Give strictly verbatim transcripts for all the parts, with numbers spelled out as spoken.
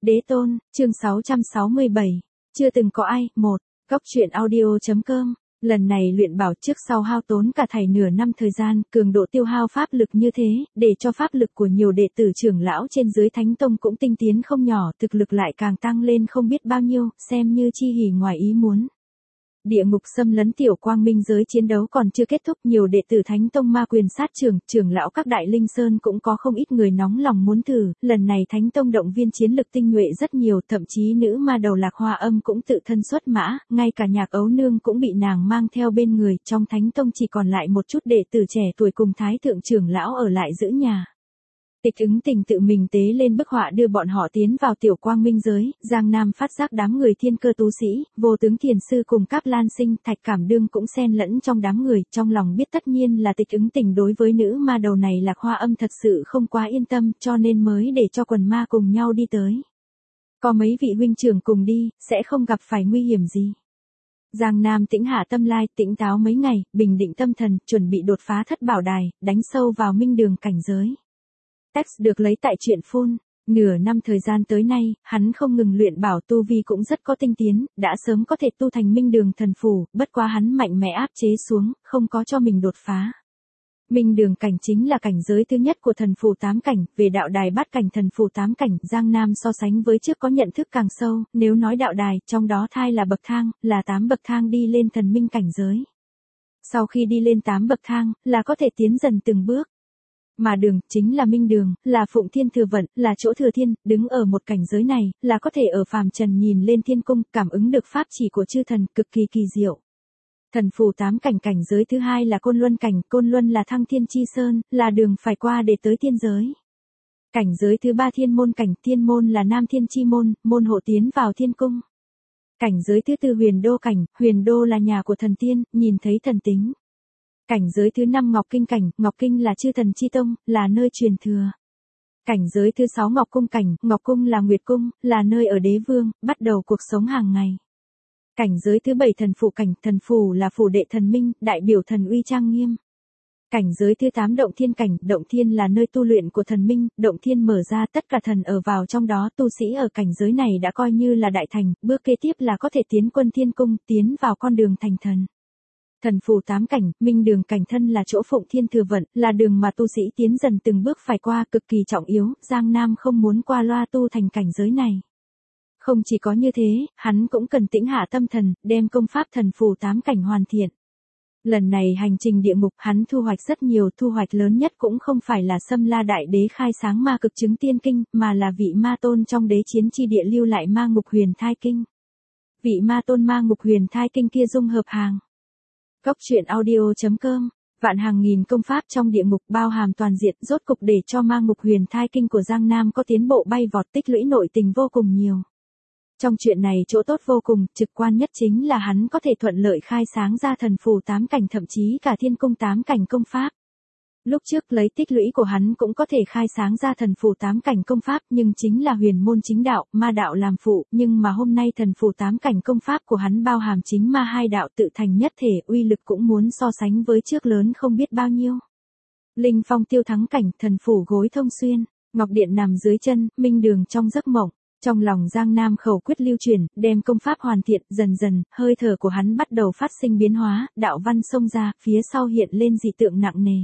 Đế tôn, chương sáu trăm sáu mươi bảy. Chưa từng có ai, một. Góc truyện audio.com. Lần này luyện bảo trước sau hao tốn cả thảy nửa năm thời gian, cường độ tiêu hao pháp lực như thế, để cho pháp lực của nhiều đệ tử trưởng lão trên dưới Thánh Tông cũng tinh tiến không nhỏ, thực lực lại càng tăng lên không biết bao nhiêu, xem như chi hỉ ngoài ý muốn. Địa ngục xâm lấn tiểu quang minh giới chiến đấu còn chưa kết thúc, nhiều đệ tử Thánh Tông ma quyền sát trưởng, trưởng lão các đại linh sơn cũng có không ít người nóng lòng muốn thử, lần này Thánh Tông động viên chiến lực tinh nhuệ rất nhiều, thậm chí nữ ma đầu Lạc Hoa Âm cũng tự thân xuất mã, ngay cả Nhạc Ấu Nương cũng bị nàng mang theo bên người, trong Thánh Tông chỉ còn lại một chút đệ tử trẻ tuổi cùng Thái thượng trưởng lão ở lại giữ nhà. Tịch Ứng Tình tự mình tế lên bức họa đưa bọn họ tiến vào tiểu quang minh giới, Giang Nam phát giác đám người thiên cơ tú sĩ, Vô Tướng Thiền Sư cùng Cáp Lan Sinh, Thạch Cảm Đương cũng xen lẫn trong đám người, trong lòng biết tất nhiên là Tịch Ứng Tình đối với nữ ma đầu này Lạc Hoa Âm thật sự không quá yên tâm, cho nên mới để cho quần ma cùng nhau đi tới. Có mấy vị huynh trưởng cùng đi, sẽ không gặp phải nguy hiểm gì. Giang Nam tĩnh hạ tâm lai, tĩnh táo mấy ngày, bình định tâm thần, chuẩn bị đột phá thất bảo đài, đánh sâu vào minh đường cảnh giới. Text được lấy tại truyện phun. Nửa năm thời gian tới nay, hắn không ngừng luyện bảo, tu vi cũng rất có tinh tiến, đã sớm có thể tu thành minh đường thần phù, bất quá hắn mạnh mẽ áp chế xuống, không có cho mình đột phá. Minh đường cảnh chính là cảnh giới thứ nhất của thần phù tám cảnh, về đạo đài bát cảnh thần phù tám cảnh, Giang Nam so sánh với trước có nhận thức càng sâu, nếu nói đạo đài, trong đó thai là bậc thang, là tám bậc thang đi lên thần minh cảnh giới. Sau khi đi lên tám bậc thang, là có thể tiến dần từng bước. Mà đường, chính là minh đường, là phụng thiên thừa vận, là chỗ thừa thiên, đứng ở một cảnh giới này, là có thể ở phàm trần nhìn lên thiên cung, cảm ứng được pháp chỉ của chư thần, cực kỳ kỳ diệu. Thần phù tám cảnh cảnh giới thứ hai là côn luân cảnh, côn luân là thăng thiên chi sơn, là đường phải qua để tới thiên giới. Cảnh giới thứ ba thiên môn cảnh, thiên môn là nam thiên chi môn, môn hộ tiến vào thiên cung. Cảnh giới thứ tư huyền đô cảnh, huyền đô là nhà của thần tiên, nhìn thấy thần tính. Cảnh giới thứ năm Ngọc Kinh cảnh, Ngọc Kinh là chư thần chi tông, là nơi truyền thừa. Cảnh giới thứ sáu Ngọc Cung cảnh, Ngọc Cung là Nguyệt Cung, là nơi ở đế vương, bắt đầu cuộc sống hàng ngày. Cảnh giới thứ bảy Thần Phủ cảnh, thần phủ là phủ đệ thần minh, đại biểu thần uy trang nghiêm. Cảnh giới thứ tám Động Thiên cảnh, Động Thiên là nơi tu luyện của thần minh, Động Thiên mở ra tất cả thần ở vào trong đó, tu sĩ ở cảnh giới này đã coi như là đại thành, bước kế tiếp là có thể tiến quân thiên cung, tiến vào con đường thành thần. Thần phù tám cảnh, minh đường cảnh thân là chỗ phụng thiên thừa vận, là đường mà tu sĩ tiến dần từng bước phải qua, cực kỳ trọng yếu, Giang Nam không muốn qua loa tu thành cảnh giới này. Không chỉ có như thế, hắn cũng cần tĩnh hạ tâm thần, đem công pháp thần phù tám cảnh hoàn thiện. Lần này hành trình địa ngục hắn thu hoạch rất nhiều, thu hoạch lớn nhất cũng không phải là Xâm La Đại Đế khai sáng ma cực chứng tiên kinh, mà là vị ma tôn trong đế chiến chi địa lưu lại ma ngục huyền thai kinh. Vị ma tôn ma ngục huyền thai kinh kia dung hợp hàng. Góc truyện audio.com. Vạn hàng nghìn công pháp trong địa ngục bao hàm toàn diện, rốt cục để cho ma ngục huyền thai kinh của Giang Nam có tiến bộ bay vọt, tích lũy nội tình vô cùng nhiều. Trong chuyện này chỗ tốt vô cùng, trực quan nhất chính là hắn có thể thuận lợi khai sáng ra thần phù tám cảnh, thậm chí cả thiên cung tám cảnh công pháp. Lúc trước lấy tích lũy của hắn cũng có thể khai sáng ra thần phù tám cảnh công pháp, nhưng chính là huyền môn chính đạo, ma đạo làm phụ, nhưng mà hôm nay thần phù tám cảnh công pháp của hắn bao hàm chính ma hai đạo tự thành nhất thể, uy lực cũng muốn so sánh với trước lớn không biết bao nhiêu. Linh phong tiêu thắng cảnh, thần phủ gối thông xuyên, ngọc điện nằm dưới chân, minh đường trong giấc mộng. Trong lòng Giang Nam khẩu quyết lưu truyền, đem công pháp hoàn thiện, dần dần, hơi thở của hắn bắt đầu phát sinh biến hóa, đạo văn xông ra, phía sau hiện lên dị tượng nặng nề.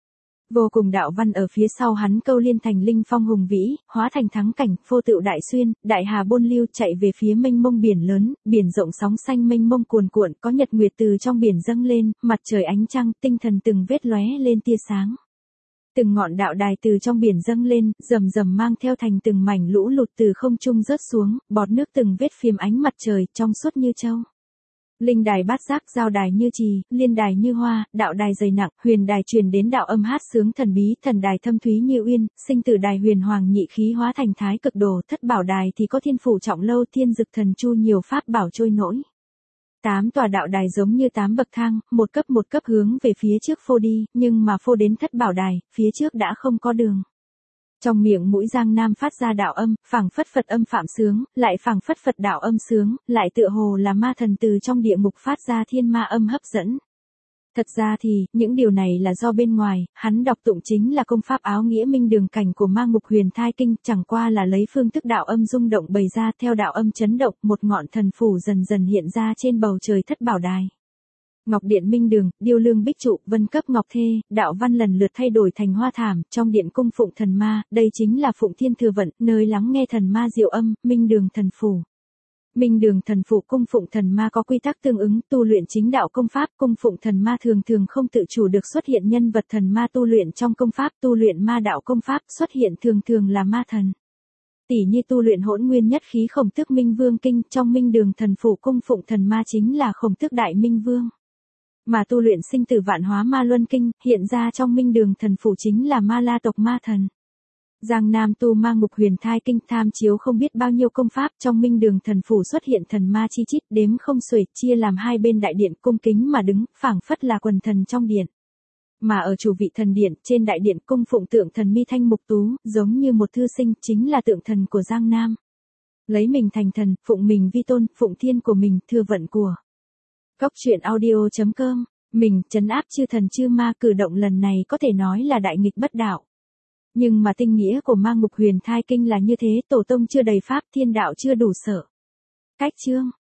Vô cùng đạo văn ở phía sau hắn câu liên thành linh phong hùng vĩ, hóa thành thắng cảnh, phô tựu đại xuyên, đại hà bôn lưu chạy về phía mênh mông biển lớn, biển rộng sóng xanh mênh mông cuồn cuộn, có nhật nguyệt từ trong biển dâng lên, mặt trời ánh trăng, tinh thần từng vết lóe lên tia sáng. Từng ngọn đạo đài từ trong biển dâng lên, rầm rầm mang theo thành từng mảnh lũ lụt từ không trung rớt xuống, bọt nước từng vết phiếm ánh mặt trời, trong suốt như châu. Linh đài bát giác, giao đài như trì, liên đài như hoa, đạo đài dày nặng, huyền đài truyền đến đạo âm hát sướng thần bí, thần đài thâm thúy như uyên, sinh tử đài huyền hoàng nhị khí hóa thành thái cực đồ, thất bảo đài thì có thiên phủ trọng lâu, thiên dực thần chu, nhiều pháp bảo trôi nổi. Tám tòa đạo đài giống như tám bậc thang, một cấp một cấp hướng về phía trước phô đi, nhưng mà phô đến thất bảo đài, phía trước đã không có đường. Trong miệng mũi Giang Nam phát ra đạo âm, phảng phất Phật âm phạm sướng, lại phảng phất Phật đạo âm sướng, lại tựa hồ là ma thần từ trong địa ngục phát ra thiên ma âm hấp dẫn. Thật ra thì, những điều này là do bên ngoài, hắn đọc tụng chính là công pháp áo nghĩa minh đường cảnh của ma ngục huyền thai kinh, chẳng qua là lấy phương thức đạo âm rung động bày ra, theo đạo âm chấn động, một ngọn thần phủ dần dần hiện ra trên bầu trời thất bảo đài. Ngọc điện minh đường, điêu lương bích trụ, vân cấp ngọc thê, đạo văn lần lượt thay đổi thành hoa thảm, trong điện cung phụng thần ma, đây chính là Phụng Thiên Thừa Vận, nơi lắng nghe thần ma diệu âm, minh đường thần phủ. Minh đường thần phụ cung phụng thần ma có quy tắc tương ứng, tu luyện chính đạo công pháp, cung phụng thần ma thường thường không tự chủ được xuất hiện nhân vật thần ma tu luyện trong công pháp, tu luyện ma đạo công pháp, xuất hiện thường thường là ma thần. Tỷ như tu luyện hỗn nguyên nhất khí Khổng Tước Minh Vương kinh, trong Minh đường thần phụ cung phụng thần ma chính là Khổng Tước Đại Minh Vương. Mà tu luyện sinh tử vạn hóa ma luân kinh, hiện ra trong Minh đường thần phụ chính là Ma La tộc ma thần. Giang Nam tu ma ngục huyền thai kinh tham chiếu không biết bao nhiêu công pháp, trong minh đường thần phủ xuất hiện thần ma chi chít đếm không xuể, chia làm hai bên đại điện cung kính mà đứng, phảng phất là quần thần trong điện. Mà ở chủ vị thần điện, trên đại điện cung phụng tượng thần mi thanh mục tú, giống như một thư sinh, chính là tượng thần của Giang Nam. Lấy mình thành thần, phụng mình vi tôn, phụng thiên của mình, thừa vận của. Góc truyện audio chấm com, mình trấn áp chư thần chư ma, cử động lần này có thể nói là đại nghịch bất đạo. Nhưng mà tinh nghĩa của ma ngục huyền thai kinh là như thế, tổ tông chưa đầy pháp, thiên đạo chưa đủ sợ. Cách chương